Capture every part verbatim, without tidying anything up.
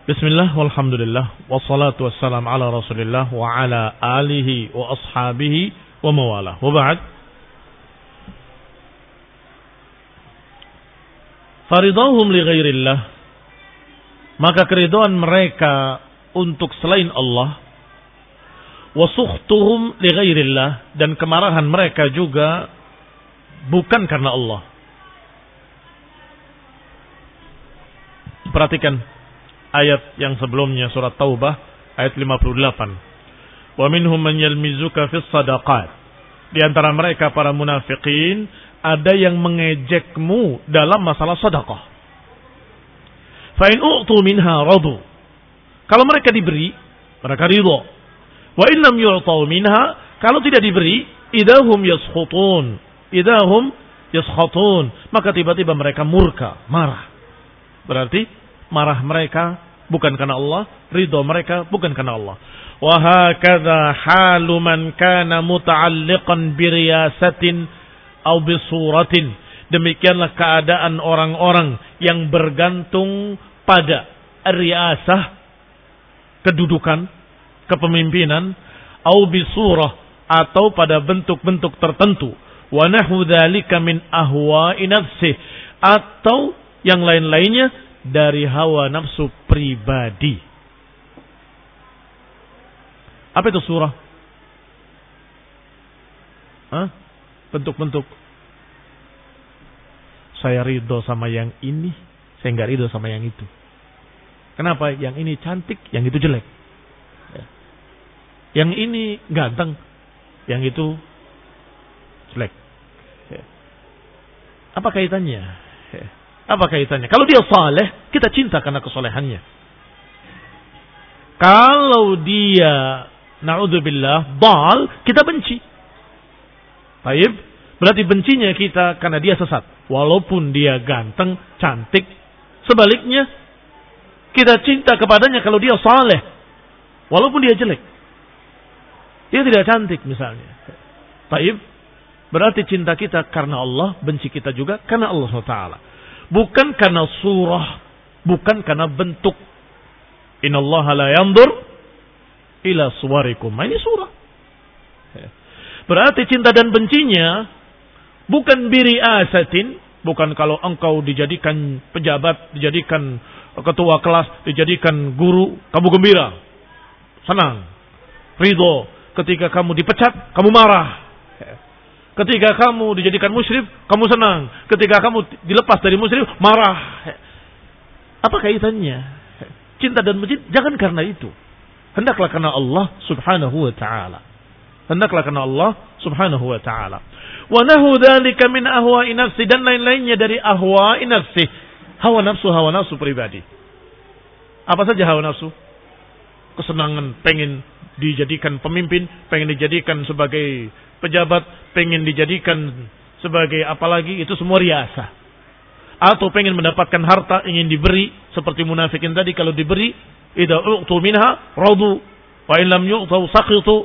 Bismillah, walhamdulillah, wassalatu wassalam ala rasulillah wa ala alihi wa ashabihi wa mawalah. Wa ba'd. Faridahum li ghairillah, maka keridhaan mereka untuk selain Allah, wa sukhtuhum li ghairillah, dan kemarahan mereka juga bukan karena Allah. Perhatikan ayat yang sebelumnya, surat Taubah ayat lima puluh delapan. Wa minhum man yalmizuka fis sadaqat. Di antara mereka para munafikin ada yang mengejekmu dalam masalah sedekah. Fa in u'tu minha radu. Kalau mereka diberi, mereka ridha. Wa in lam yu'tu minha, kalau tidak diberi, idahum yaskhutun. Idahum yaskhatun, maka tiba-tiba mereka murka, marah. Berarti marah mereka bukan karena Allah, ridha mereka bukan karena Allah. Wa hakadha halu man kana muta'alliqan bi riyasatin aw bi suratin. Demikianlah keadaan orang-orang yang bergantung pada riyasah, kedudukan, kepemimpinan, aw bi surah, atau pada bentuk-bentuk tertentu. Wa nahu dzalika min ahwa'i nafsih, atau yang lain-lainnya dari hawa nafsu pribadi. Apa itu surah? Hah? Bentuk-bentuk. Saya ridho sama yang ini, saya enggak ridho sama yang itu. Kenapa? Yang ini cantik, yang itu jelek. Yang ini ganteng, yang itu jelek. Apa kaitannya? Apa kaitannya? Kalau dia saleh, kita cinta karena kesolehannya. Kalau dia, na'udzubillah, dal, kita benci. Baik, berarti bencinya kita karena dia sesat. Walaupun dia ganteng, cantik. Sebaliknya, kita cinta kepadanya kalau dia saleh. Walaupun dia jelek. Dia tidak cantik misalnya. Baik, berarti cinta kita karena Allah, benci kita juga karena Allah subhanahu wa taala. Bukan karena surah, bukan karena bentuk. Innallaha la yanzur ila suwarikum. Ini surah. Berarti cinta dan bencinya bukan biriasatin, bukan kalau engkau dijadikan pejabat, dijadikan ketua kelas, dijadikan guru, kamu gembira, senang, ridho. Ketika kamu dipecat, kamu marah. Ketika kamu dijadikan musyrik, kamu senang. Ketika kamu dilepas dari musyrik, marah. Apa kaitannya? Cinta dan benci jangan karena itu. Hendaklah karena Allah subhanahu wa ta'ala. Hendaklah karena Allah subhanahu wa ta'ala. Wa nahu dzalika min ahwa'i nafsi, dan lain-lainnya dari ahwa'i nafsi. Hawa nafsu, hawa nafsu pribadi. Apa saja hawa nafsu? Kesenangan, pengen dijadikan pemimpin, pengen dijadikan sebagai pejabat, pengen dijadikan sebagai apalagi, itu semua riasa. Atau pengen mendapatkan harta, ingin diberi, seperti munafikin tadi, kalau diberi, idza u'tu minha radu wa in lam yu'tu sakhitu.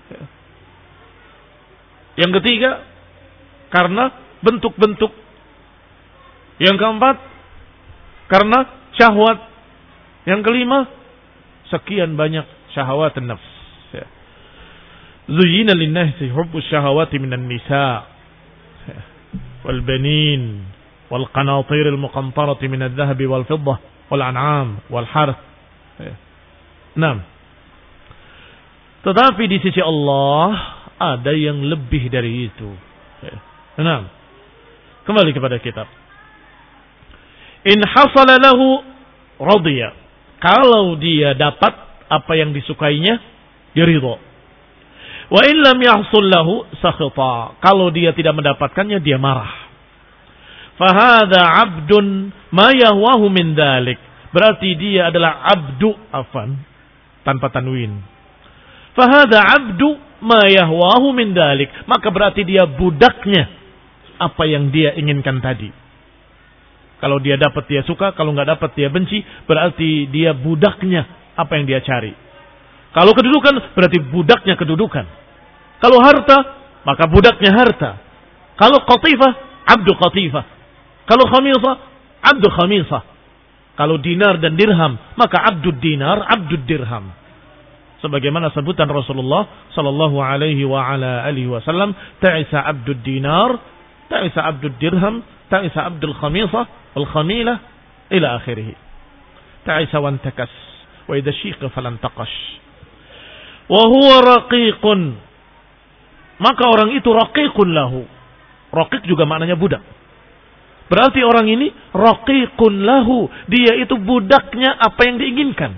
Yang ketiga, karena bentuk-bentuk. Yang keempat, karena syahwat. Yang kelima, sekian banyak syahwat nafs. Zuyyina lin-nasi hubbus syahawati minan nisa wal banin wal qanatir al muqantarati min adh-dhahab wal fiddah wal an'am wal harth. Naam. Tetapi di sisi Allah ada yang lebih dari itu. Naam. Kembali kepada kitab. In hasala lahu radiya. Kalau dia dapat apa yang disukainya, dia ridha. Wa in lam yahsul lahu sakhata. Kalau dia tidak mendapatkannya, dia marah. Fa hadza 'abdun ma yahwahu min dzalik. Berarti dia adalah abdu, afan, tanpa tanwin. Fa hadza 'abdu ma yahwahu min dzalik. Maka berarti dia budaknya apa yang dia inginkan tadi. Kalau dia dapat dia suka, kalau enggak dapat dia benci, berarti dia budaknya apa yang dia cari. Kalau kedudukan, berarti budaknya kedudukan. Kalau harta, maka budaknya harta. Kalau qatifah, abdu qatifah. Kalau khamisah, abdu khamisah. Kalau dinar dan dirham, maka abdud dinar, abdud dirham. Sebagaimana sebutan Rasulullah sallallahu alaihi wa ala alihi wasallam, ta'isa abdud dinar, ta'isa abdud dirham, ta'isa abdul khamisah, wal khamilah, ila akhirih. Ta'isa wa antakas, wa idha syiqa falan taqash. Wa huwa raqiqun. Maka orang itu raqiqun lahu. Raqiq juga maknanya budak. Berarti orang ini raqiqun lahu. Dia itu budaknya apa yang diinginkan.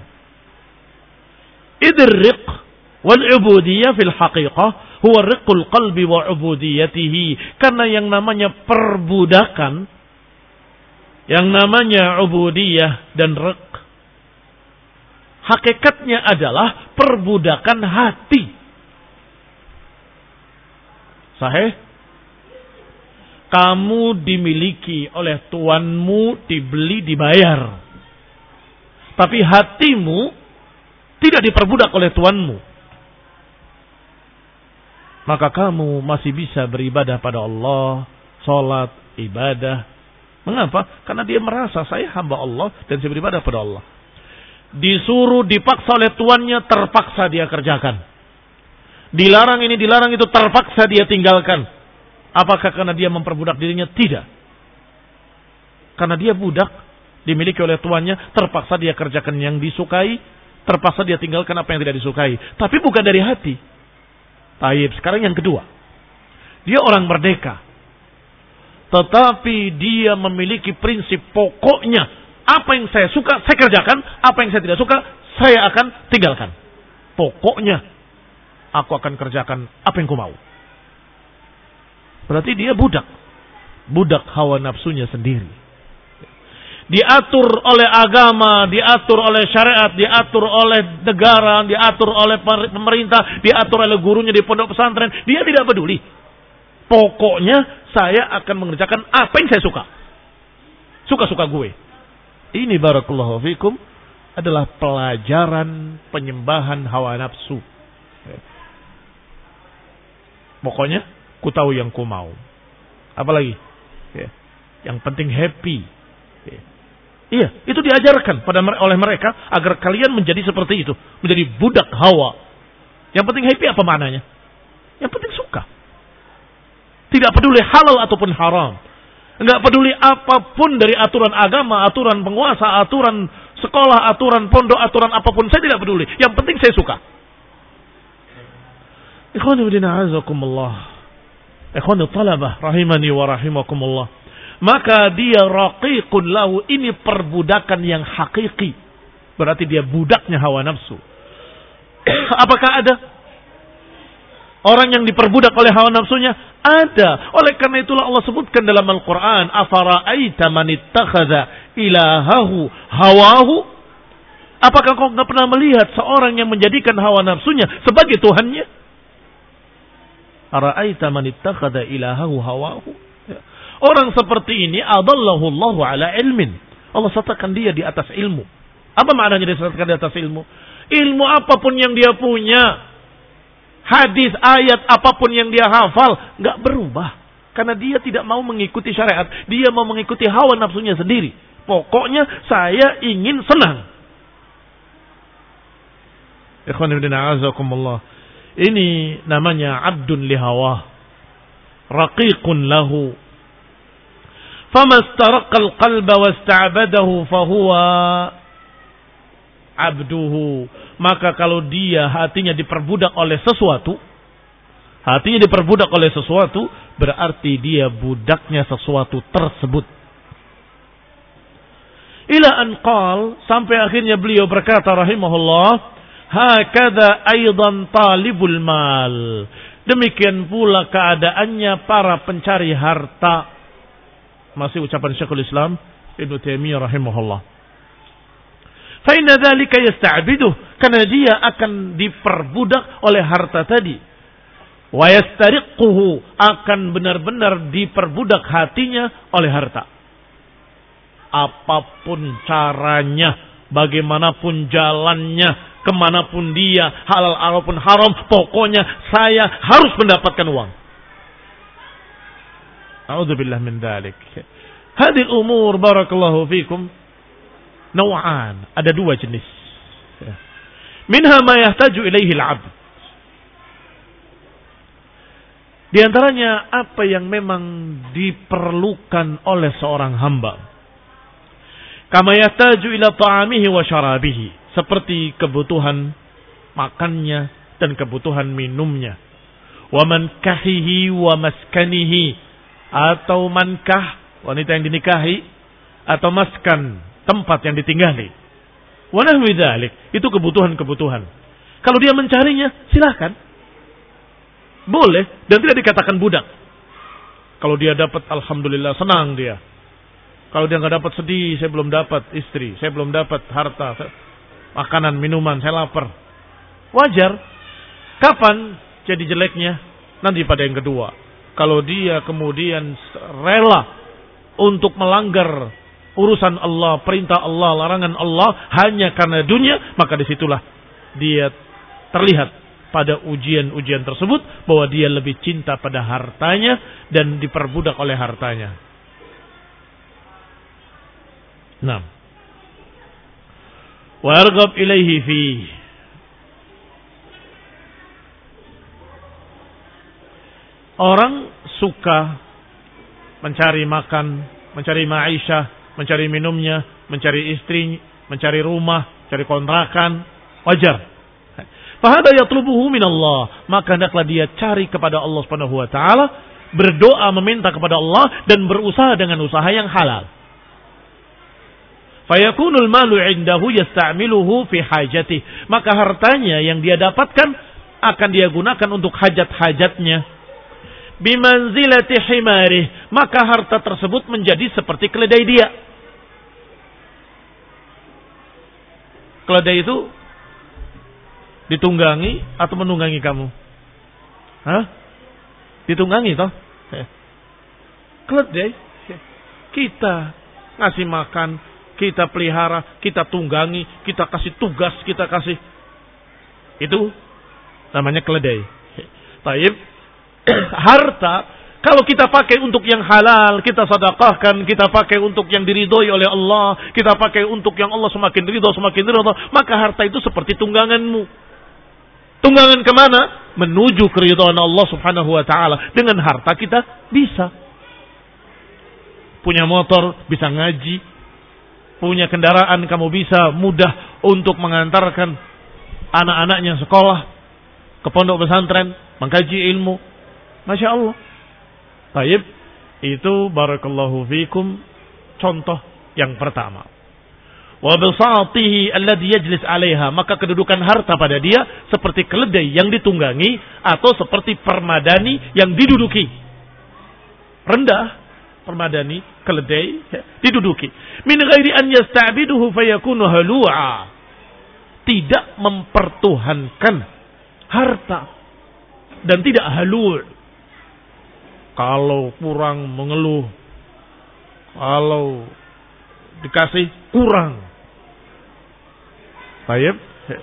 Idriq wal ubudiyah fil haqiqah huwa riqul qalbi wa ubudiyatihi. Karena yang namanya perbudakan, yang namanya ubudiyah dan riq, hakikatnya adalah perbudakan hati. Sahih? Kamu dimiliki oleh tuanmu, dibeli, dibayar. Tapi hatimu tidak diperbudak oleh tuanmu. Maka kamu masih bisa beribadah pada Allah, sholat, ibadah. Mengapa? Karena dia merasa saya hamba Allah dan saya beribadah pada Allah. Disuruh, dipaksa oleh tuannya, terpaksa dia kerjakan. Dilarang ini, dilarang itu, terpaksa dia tinggalkan. Apakah karena dia memperbudak dirinya? Tidak. Karena dia budak, dimiliki oleh tuannya, terpaksa dia kerjakan yang disukai, terpaksa dia tinggalkan apa yang tidak disukai. Tapi bukan dari hati. Taib. Sekarang yang kedua. Dia orang merdeka. Tetapi dia memiliki prinsip pokoknya. Apa yang saya suka, saya kerjakan. Apa yang saya tidak suka, saya akan tinggalkan. Pokoknya, aku akan kerjakan apa yang ku mau. Berarti dia budak. Budak hawa nafsunya sendiri. Diatur oleh agama, diatur oleh syariat, diatur oleh negara, diatur oleh pemerintah, diatur oleh gurunya di pondok pesantren. Dia tidak peduli. Pokoknya saya akan mengerjakan apa yang saya suka. Suka-suka gue. Ini barakallahu fikum adalah pelajaran penyembahan hawa nafsu. Pokoknya ku tahu yang ku mau. Apalagi? Yang penting happy. Iya, itu diajarkan pada oleh mereka agar kalian menjadi seperti itu, menjadi budak hawa. Yang penting happy apa maknanya? Yang penting suka. Tidak peduli halal ataupun haram. Enggak peduli apapun dari aturan agama, aturan penguasa, aturan sekolah, aturan pondok, aturan apapun, saya tidak peduli. Yang penting saya suka. Ikhwani wa a'azakumullah. Ikhwani talabah rahimani wa rahimakumullah. Maka dia raqiqun lahu, ini perbudakan yang hakiki. Berarti dia budaknya hawa nafsu. Apakah ada orang yang diperbudak oleh hawa nafsunya? Ada. Oleh karena itulah Allah sebutkan dalam Al-Quran, afara'aita man ittakhadha ilahahu hawahu. Apakah kau enggak pernah melihat seorang yang menjadikan hawa nafsunya sebagai Tuhannya? Ara'aita man ittakhadha ilahahu hawahu. Orang seperti ini adallahu Allahu ala ilmin. Allah satakan dia di atas ilmu. Apa maknanya dia satakan di atas ilmu? Ilmu apapun yang dia punya, hadis, ayat, apapun yang dia hafal, enggak berubah. Karena dia tidak mau mengikuti syariat. Dia mau mengikuti hawa nafsunya sendiri. Pokoknya saya ingin senang. Ikhwan ibn a'azakumullah. Ini namanya abdun lihawa. Raqiqun lahu. Fama istaraqal qalba wasta'badahu fahuwa abduhu. Maka kalau dia hatinya diperbudak oleh sesuatu, hatinya diperbudak oleh sesuatu, berarti dia budaknya sesuatu tersebut. Ila an qal, sampai akhirnya beliau berkata rahimahullah, hakadha aidan talibul mal. Demikian pula keadaannya para pencari harta. Masih ucapan Syekhul Islam Ibnu Taimiyah rahimahullah. Fa inna dzalika yasta'biduh, karena dia akan diperbudak oleh harta tadi. Wa yastariquhu, akan benar-benar diperbudak hatinya oleh harta. Apapun caranya, bagaimanapun jalannya, kemanapun dia, halal ataupun haram, pokoknya saya harus mendapatkan uang. A'udzubillah min dzalik. Hadhihi al-umur barakallahu fikum naw'an, ada dua jenis. Minha ma yahtaju ilaihi al-'abd. Di antaranya apa yang memang diperlukan oleh seorang hamba. Kama yahtaju ila ta'amihi wa syarabihi, seperti kebutuhan makannya dan kebutuhan minumnya. Wa mankahihi wa maskanihi, atau mankah, wanita yang dinikahi, atau maskan, tempat yang ditinggali. Wa nahwi dzalik, itu kebutuhan-kebutuhan. Kalau dia mencarinya, silahkan. Boleh, dan tidak dikatakan budak. Kalau dia dapat, alhamdulillah, senang dia. Kalau dia nggak dapat, sedih, saya belum dapat istri, saya belum dapat harta, makanan, minuman, saya lapar. Wajar. Kapan jadi jeleknya? Nanti pada yang kedua. Kalau dia kemudian rela untuk melanggar urusan Allah, perintah Allah, larangan Allah hanya karena dunia, maka disitulah dia terlihat pada ujian-ujian tersebut bahwa dia lebih cinta pada hartanya dan diperbudak oleh hartanya. Nah, wa yarghab ilaihi fi, orang suka mencari makan, mencari ma'isyah, mencari minumnya, mencari istri, mencari rumah, mencari kontrakan, wajar. Fahada yatlubuhu minallah, maka hendaklah dia cari kepada Allah Subhanahu wa taala, berdoa meminta kepada Allah dan berusaha dengan usaha yang halal. Fayakunul malu indahu yasta'miluhu fi hajatih, maka hartanya yang dia dapatkan akan dia gunakan untuk hajat-hajatnya. Bimanzilati himarih, maka harta tersebut menjadi seperti keledai dia. Keledai itu ditunggangi atau menunggangi kamu? Hah? Ditunggangi toh? Keledai kita ngasih makan, kita pelihara, kita tunggangi, kita kasih tugas, kita kasih, itu namanya keledai. Taib. Harta kalau kita pakai untuk yang halal, kita sedekahkan, kita pakai untuk yang diridhoi oleh Allah, kita pakai untuk yang Allah semakin ridho, semakin ridho, maka harta itu seperti tungganganmu. Tunggangan kemana? Menuju keridhaan Allah Subhanahu wa taala. Dengan harta kita bisa punya motor, bisa ngaji, punya kendaraan, kamu bisa mudah untuk mengantarkan anak-anaknya sekolah, ke pondok pesantren, mengkaji ilmu. Masya Allah. Baik, itu barakallahu fikum contoh yang pertama. Wa bisatihi alladhi yajlis 'alaiha, maka kedudukan harta pada dia seperti keledai yang ditunggangi atau seperti permadani yang diduduki. Rendah, permadani, keledai diduduki. Min ghairi an yasta'biduhu fayakunu halu'a. Tidak mempertuhankan harta dan tidak halu'. Kalau kurang mengeluh, kalau dikasih kurang. Baik.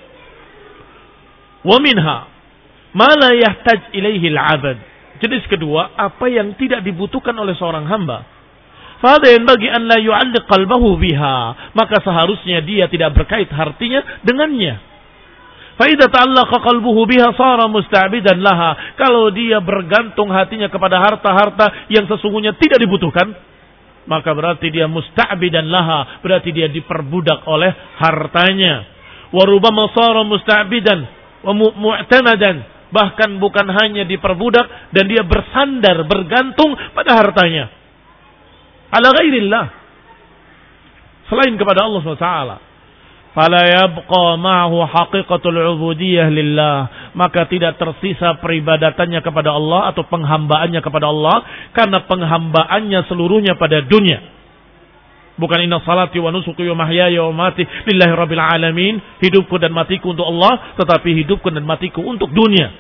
Wa minha ma la yahtaj ilaihi al-'abd. Jenis kedua, apa yang tidak dibutuhkan oleh seorang hamba. Fa hadha yanbaghi an la yu'alliq qalbahu biha, maka seharusnya dia tidak berkait hatinya dengannya. Fa idza ta'allaqa qalbuhu biha sara musta'bidan laha. Kalau dia bergantung hatinya kepada harta-harta yang sesungguhnya tidak dibutuhkan, maka berarti dia musta'bidan laha, berarti dia diperbudak oleh hartanya. Wa rubbama sara musta'bidan wa mu'tamadan, bahkan bukan hanya diperbudak dan dia bersandar, bergantung pada hartanya. Ala ghairillah, selain kepada Allah subhanahu wa taala. Fala yabqa ma'hu haqiqatul ubudiyah lillah, maka tidak tersisa peribadatannya kepada Allah atau penghambaannya kepada Allah, karena penghambaannya seluruhnya pada dunia. Bukan inna salati wa nusuki wa mahyaya wa mati lillahi rabbil alamin, hidupku dan matiku untuk Allah, tetapi hidupku dan matiku untuk dunia,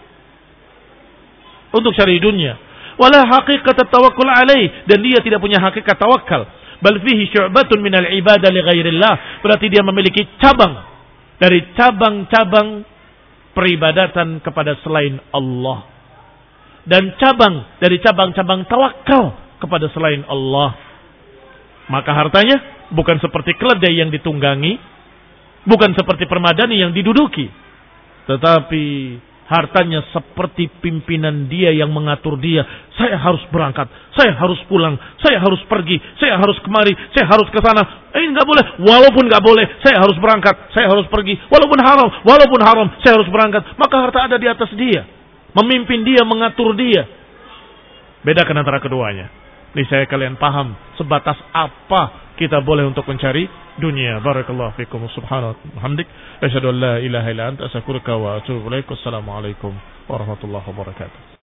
untuk syari dunia. Wala haqiqat tawakkul alaih, dan dia tidak punya hakikat tawakal. Bal fihi syu'batun minal ibadah li ghairillah, berarti dia memiliki cabang dari cabang-cabang peribadatan kepada selain Allah, dan cabang dari cabang-cabang tawakal kepada selain Allah. Maka hartanya bukan seperti keledai yang ditunggangi, bukan seperti permadani yang diduduki, tetapi hartanya seperti pimpinan dia yang mengatur dia. Saya harus berangkat, saya harus pulang, saya harus pergi, saya harus kemari, saya harus ke sana. Eh nggak boleh, walaupun nggak boleh, saya harus berangkat, saya harus pergi. Walaupun haram, walaupun haram, saya harus berangkat. Maka harta ada di atas dia, memimpin dia, mengatur dia. Bedakan antara keduanya. Ini saya kalian paham sebatas apa kita boleh untuk mencari dunia. Barakallahu fikum subhanahu wa hamdik. Asyhadu an la ilaha illa anta astaghfiruka wa atubu ilaik. Wassalamualaikum warahmatullahi wabarakatuh.